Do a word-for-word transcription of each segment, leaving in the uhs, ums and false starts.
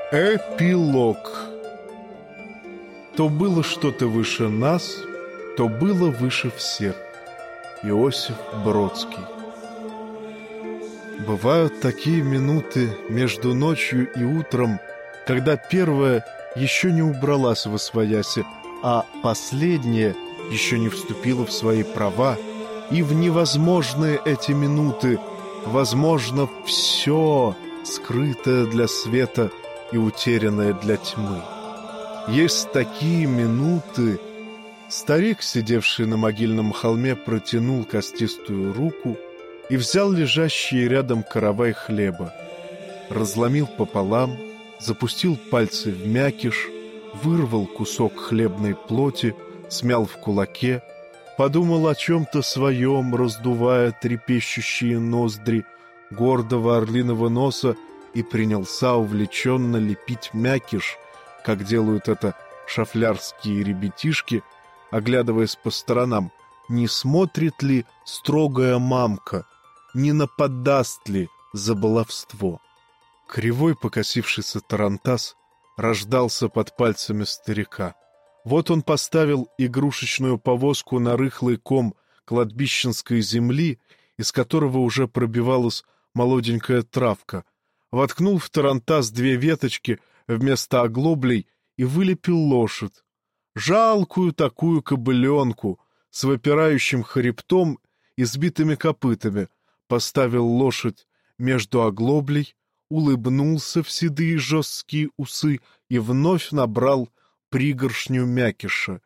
Эпилог. То было что-то выше нас, то было выше всех. Иосиф Бродский. Бывают такие минуты между ночью и утром, когда первая еще не убралась восвояси, а последняя еще не вступила в свои права, и в невозможные эти минуты возможно все, скрытое для света и утерянное для тьмы. Есть такие минуты. Старик, сидевший на могильном холме, протянул костистую руку и взял лежащий рядом каравай хлеба, разломил пополам, запустил пальцы в мякиш, вырвал кусок хлебной плоти, смял в кулаке, подумал о чем-то своем, раздувая трепещущие ноздри гордого орлиного носа, и принялся увлеченно лепить мякиш, как делают это шафлярские ребятишки, оглядываясь по сторонам, не смотрит ли строгая мамка, не нападаст ли за баловство. Кривой покосившийся тарантас рождался под пальцами старика. Вот он поставил игрушечную повозку на рыхлый ком кладбищенской земли, из которого уже пробивалась молоденькая травка, воткнул в тарантас две веточки вместо оглоблей и вылепил лошадь. Жалкую такую кобыленку с выпирающим хребтом и сбитыми копытами, поставил лошадь между оглоблей, улыбнулся в седые жесткие усы и вновь набрал пригоршню мякиша.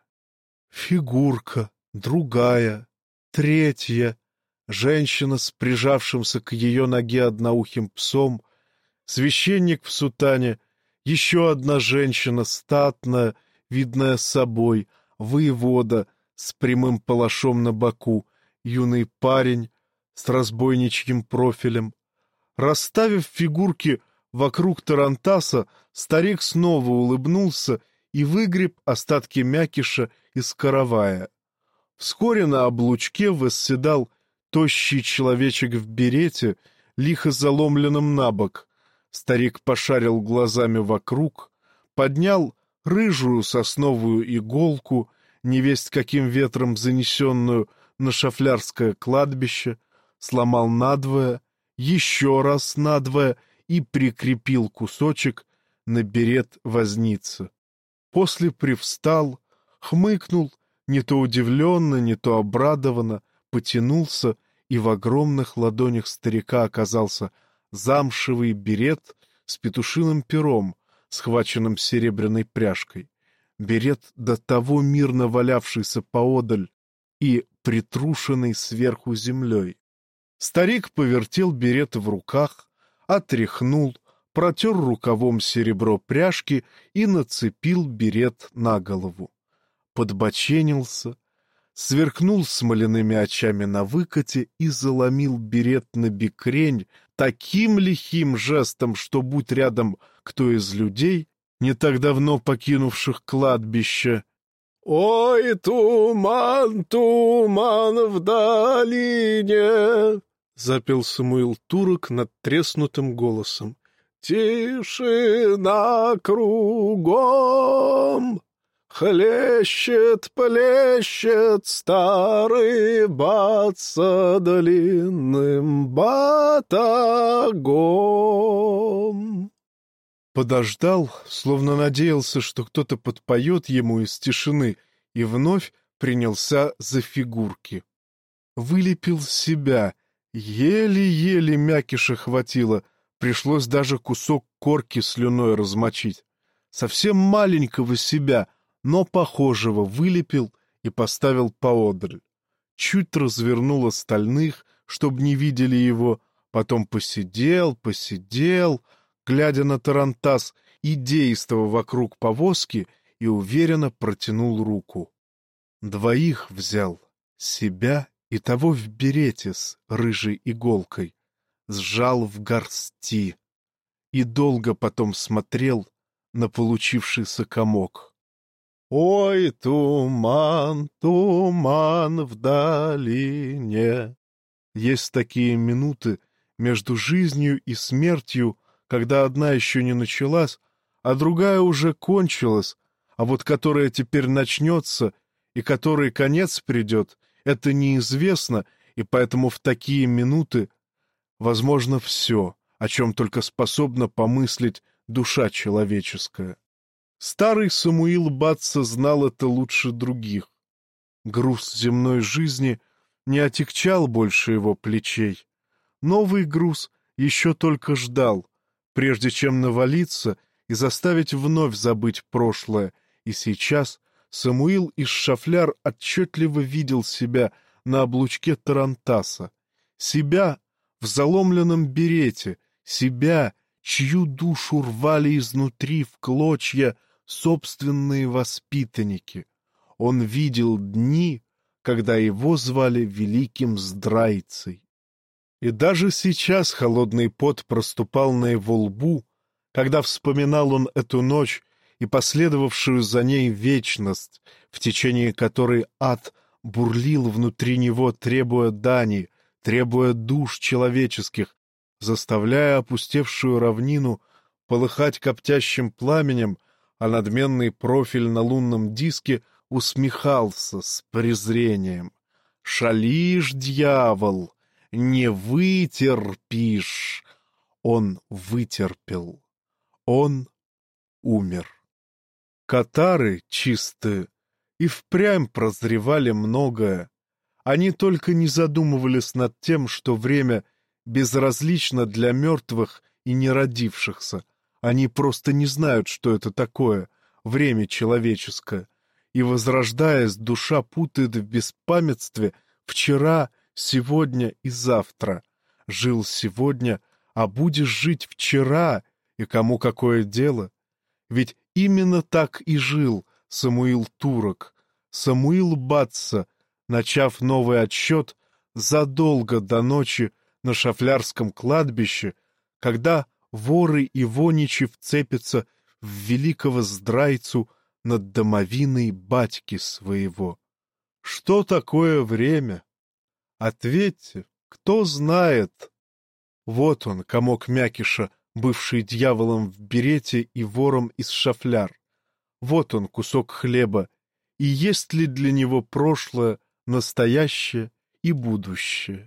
Фигурка, другая, третья, женщина с прижавшимся к ее ноге одноухим псом, священник в сутане, еще одна женщина, статная, видная собой, воевода с прямым палашом на боку, юный парень с разбойничьим профилем. Расставив фигурки вокруг тарантаса, старик снова улыбнулся и выгреб остатки мякиша из каравая. Вскоре на облучке восседал тощий человечек в берете, лихо заломленном на бок. Старик пошарил глазами вокруг, поднял рыжую сосновую иголку, невесть каким ветром занесенную на шафлярское кладбище, сломал надвое, еще раз надвое и прикрепил кусочек на берет возницы. После привстал, хмыкнул, не то удивленно, не то обрадованно, потянулся, и в огромных ладонях старика оказался замшевый берет с петушиным пером, схваченным серебряной пряжкой. Берет, до того мирно валявшийся поодаль и притрушенный сверху землей. Старик повертел берет в руках, отряхнул, протер рукавом серебро пряжки и нацепил берет на голову. Подбоченился, сверкнул смоляными очами на выкате и заломил берет на бекрень таким лихим жестом, что, будь рядом кто из людей, не так давно покинувших кладбище: «Ой, туман, туман в долине!» — запел Самуил Турок над треснутым голосом. «Тишина кругом! Хлещет, плещет старый бат со длинным батагом». Подождал, словно надеялся, что кто-то подпоет ему из тишины, и вновь принялся за фигурки. Вылепил себя, еле-еле мякиша хватило, пришлось даже кусок корки слюной размочить. Совсем маленького себя, но похожего, вылепил и поставил поодаль. Чуть развернул остальных, чтобы не видели его, потом посидел, посидел, глядя на тарантас и действуя вокруг повозки, и уверенно протянул руку. Двоих взял, себя и того в берете с рыжей иголкой, сжал в горсти и долго потом смотрел на получившийся комок. «Ой, туман, туман в долине!» Есть такие минуты между жизнью и смертью, когда одна еще не началась, а другая уже кончилась, а вот которая теперь начнется и которой конец придет, это неизвестно, и поэтому в такие минуты возможно все, о чем только способна помыслить душа человеческая. Старый Самуил Батса знал это лучше других. Груз земной жизни не отягчал больше его плечей. Новый груз еще только ждал, прежде чем навалиться и заставить вновь забыть прошлое, и сейчас Самуил из Шафляр отчетливо видел себя на облучке тарантаса, себя в заломленном берете, себя, чью душу рвали изнутри в клочья собственные воспитанники. Он видел дни, когда его звали великим здрайцей. И даже сейчас холодный пот проступал на его лбу, когда вспоминал он эту ночь и последовавшую за ней вечность, в течение которой ад бурлил внутри него, требуя дани, требуя душ человеческих, заставляя опустевшую равнину полыхать коптящим пламенем, а надменный профиль на лунном диске усмехался с презрением. «Шалишь, дьявол, не вытерпишь!» Он вытерпел. Он умер. Катары чистые и впрямь прозревали многое. Они только не задумывались над тем, что время безразлично для мертвых и неродившихся. Они просто не знают, что это такое — время человеческое. И, возрождаясь, душа путает в беспамятстве вчера, сегодня и завтра. Жил сегодня, а будешь жить вчера, и кому какое дело? Ведь именно так и жил Самуил Турок, Самуил Батса, начав новый отсчет задолго до ночи на Шафлярском кладбище, когда воры и воничи вцепятся в великого здрайцу над домовиной батьки своего. Что такое время? Ответьте, кто знает? Вот он, комок мякиша, бывший дьяволом в берете и вором из Шафляр. Вот он, кусок хлеба, и есть ли для него прошлое, настоящее и будущее?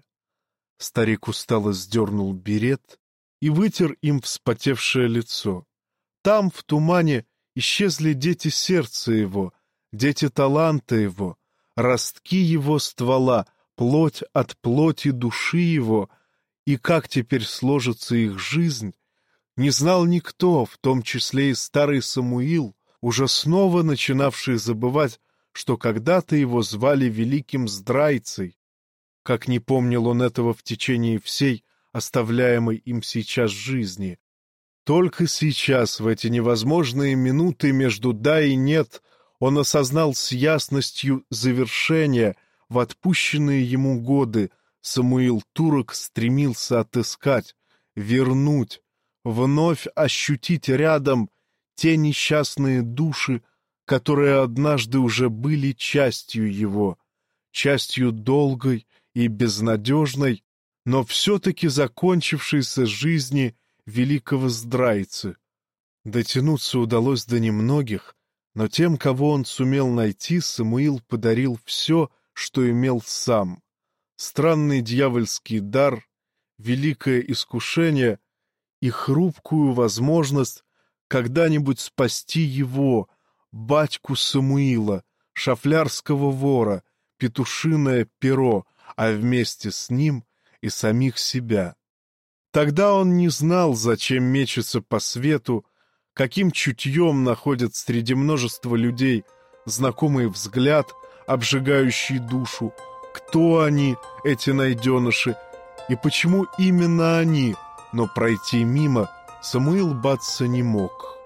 Старик устало сдернул берет и вытер им вспотевшее лицо. Там, в тумане, исчезли дети сердца его, дети таланта его, ростки его ствола, плоть от плоти души его, и как теперь сложится их жизнь, не знал никто, в том числе и старый Самуил, уже снова начинавший забывать, что когда-то его звали великим здрайцей, как не помнил он этого в течение всей оставляемой им сейчас жизни. Только сейчас, в эти невозможные минуты между «да» и «нет», он осознал с ясностью завершения в отпущенные ему годы Самуил Турок стремился отыскать, вернуть, вновь ощутить рядом те несчастные души, которые однажды уже были частью его, частью долгой и безнадежной, но все-таки закончившейся жизни великого здрайцы. Дотянуться удалось до немногих, но тем, кого он сумел найти, Самуил подарил все, что имел сам. Странный дьявольский дар, великое искушение и хрупкую возможность когда-нибудь спасти его, батьку Самуила, шафлярского вора, петушиное перо, а вместе с ним и самих себя. Тогда он не знал, зачем мечется по свету, каким чутьем находят среди множества людей знакомый взгляд, обжигающий душу, кто они, эти найденыши, и почему именно они, но пройти мимо Самуил Батса не мог.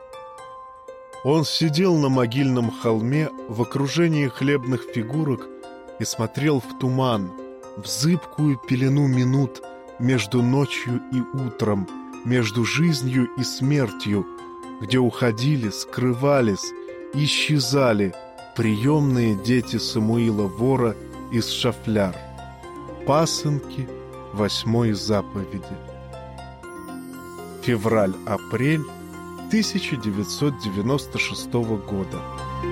Он сидел на могильном холме в окружении хлебных фигурок и смотрел в туман, в зыбкую пелену минут между ночью и утром, между жизнью и смертью, где уходили, скрывались, исчезали приемные дети Самуила вора из Шафляр, пасынки восьмой заповеди. Февраль-апрель тысяча девятьсот девяносто шестого года.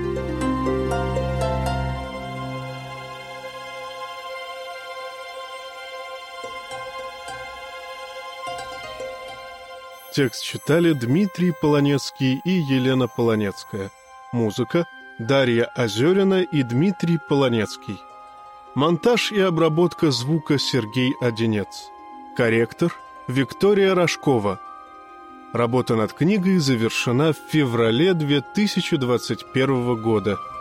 Текст читали Дмитрий Полонецкий и Елена Полонецкая. Музыка – Дарья Озерина и Дмитрий Полонецкий. Монтаж и обработка звука Сергей Одинец. Корректор – Виктория Рожкова. Работа над книгой завершена в феврале две тысячи двадцать первого года.